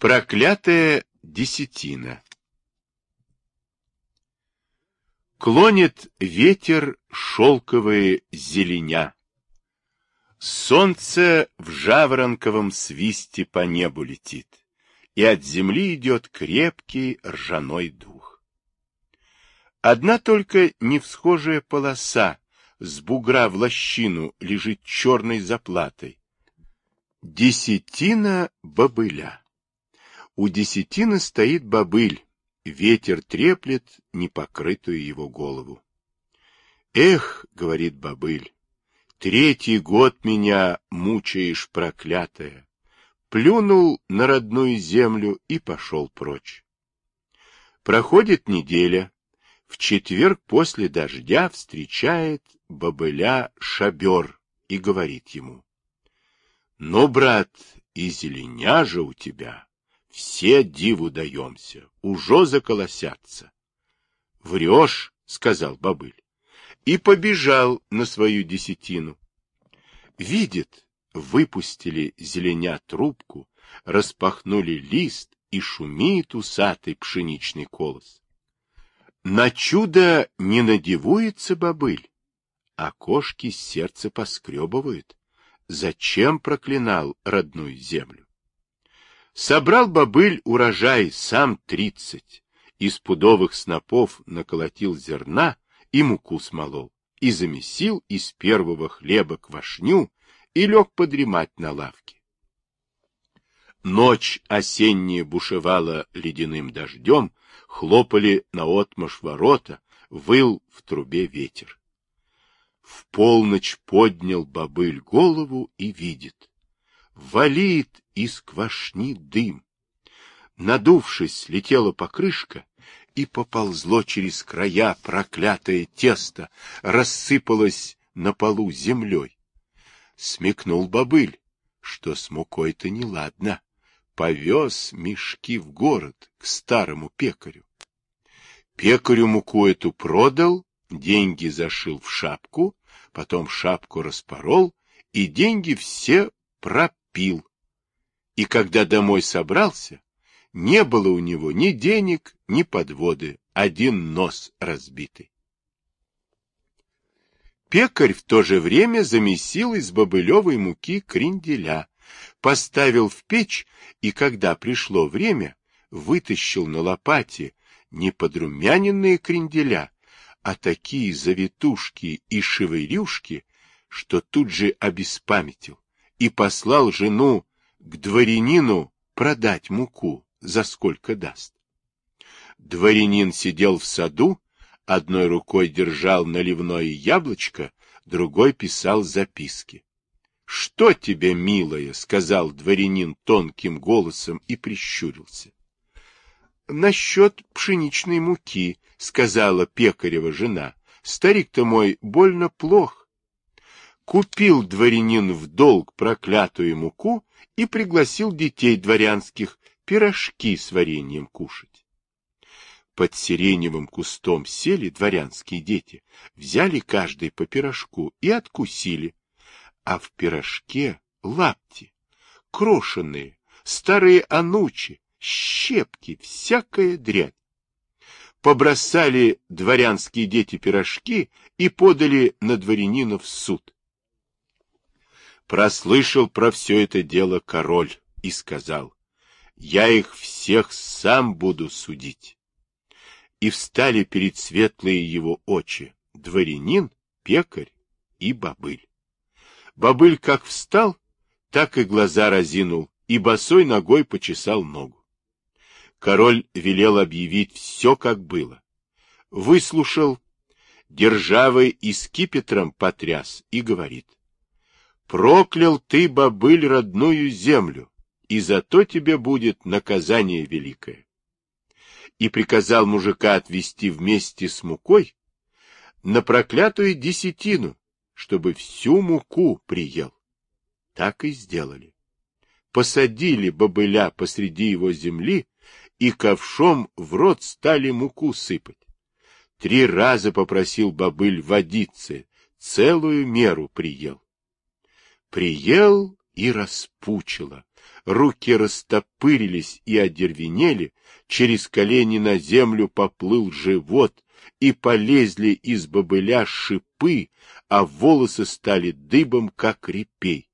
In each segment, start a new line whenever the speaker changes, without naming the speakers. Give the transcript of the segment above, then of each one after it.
Проклятая десятина. Клонит ветер шелковые зеленя. Солнце в жаворонковом свисте по небу летит, и от земли идет крепкий ржаной дух. Одна только невсхожая полоса с бугра в лощину лежит черной заплатой. Десятина бобыля. У десятины стоит бобыль, ветер треплет непокрытую его голову. «Эх, — говорит бобыль, — 3-й год меня мучаешь, проклятая!» Плюнул на родную землю и пошел прочь. Проходит неделя. В четверг после дождя встречает бобыля шабер и говорит ему: «Ну, брат, и зеленя же у тебя, все диву даемся, ужо заколосятся». «Врешь, — сказал бобыль, и побежал на свою десятину. Видит, выпустили зеленя трубку, распахнули лист, и шумит усатый пшеничный колос. На чудо не надивуется бобыль, а кошки сердце поскребывают. Зачем проклинал родную землю? Собрал бобыль урожай сам 30, из пудовых снопов наколотил зерна и муку смолол, и замесил из первого хлеба квашню и лег подремать на лавке. Ночь осенняя бушевала ледяным дождем, хлопали наотмашь ворота, выл в трубе ветер. В полночь поднял бобыль голову и видит: валит из квашни дым. Надувшись, летела покрышка, и поползло через края проклятое тесто, рассыпалось на полу землей. Смекнул бобыль, что с мукой-то неладно, повез мешки в город к старому пекарю. Пекарю муку эту продал, деньги зашил в шапку, потом шапку распорол и деньги все пропил. И когда домой собрался, не было у него ни денег, ни подводы, один нос разбитый. Пекарь в то же время замесил из бобылевой муки кренделя, поставил в печь, и когда пришло время, вытащил на лопате не подрумяненные кренделя, а такие завитушки и шевырюшки, что тут же обеспамятил, и послал жену к дворянину продать муку, за сколько даст. Дворянин сидел в саду, одной рукой держал наливное яблочко, другой писал записки. — Что тебе, милая? — сказал дворянин тонким голосом и прищурился. — Насчет пшеничной муки, — сказала пекарева жена. — Старик-то мой больно плох. Купил дворянин в долг проклятую муку и пригласил детей дворянских пирожки с вареньем кушать. Под сиреневым кустом сели дворянские дети, взяли каждый по пирожку и откусили. А в пирожке лапти, крошеные, старые анучи, щепки, всякая дрянь. Побросали дворянские дети пирожки и подали на дворянина в суд. Прослышал про все это дело король и сказал: «Я их всех сам буду судить». И встали перед светлые его очи дворянин, пекарь и бобыль. Бобыль как встал, так и глаза разинул, и босой ногой почесал ногу. Король велел объявить все, как было. Выслушал, державой и скипетром потряс и говорит: «Проклял ты, бобыль, родную землю, и зато тебе будет наказание великое». И приказал мужика отвезти вместе с мукой на проклятую десятину, чтобы всю муку приел. Так и сделали. Посадили бобыля посреди его земли и ковшом в рот стали муку сыпать. 3 раза попросил бобыль водицы, целую меру приел. Приел и распучило, руки растопырились и одервенели, через колени на землю поплыл живот, и полезли из бобыля шипы, а волосы стали дыбом, как репей.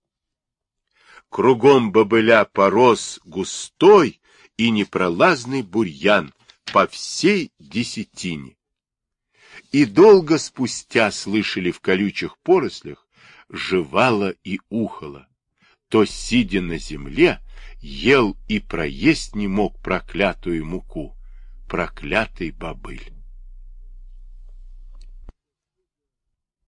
Кругом бобыля порос густой и непролазный бурьян по всей десятине. И долго спустя слышали в колючих порослях жевало и ухало. То, сидя на земле, ел и проесть не мог проклятую муку, проклятый бобыль.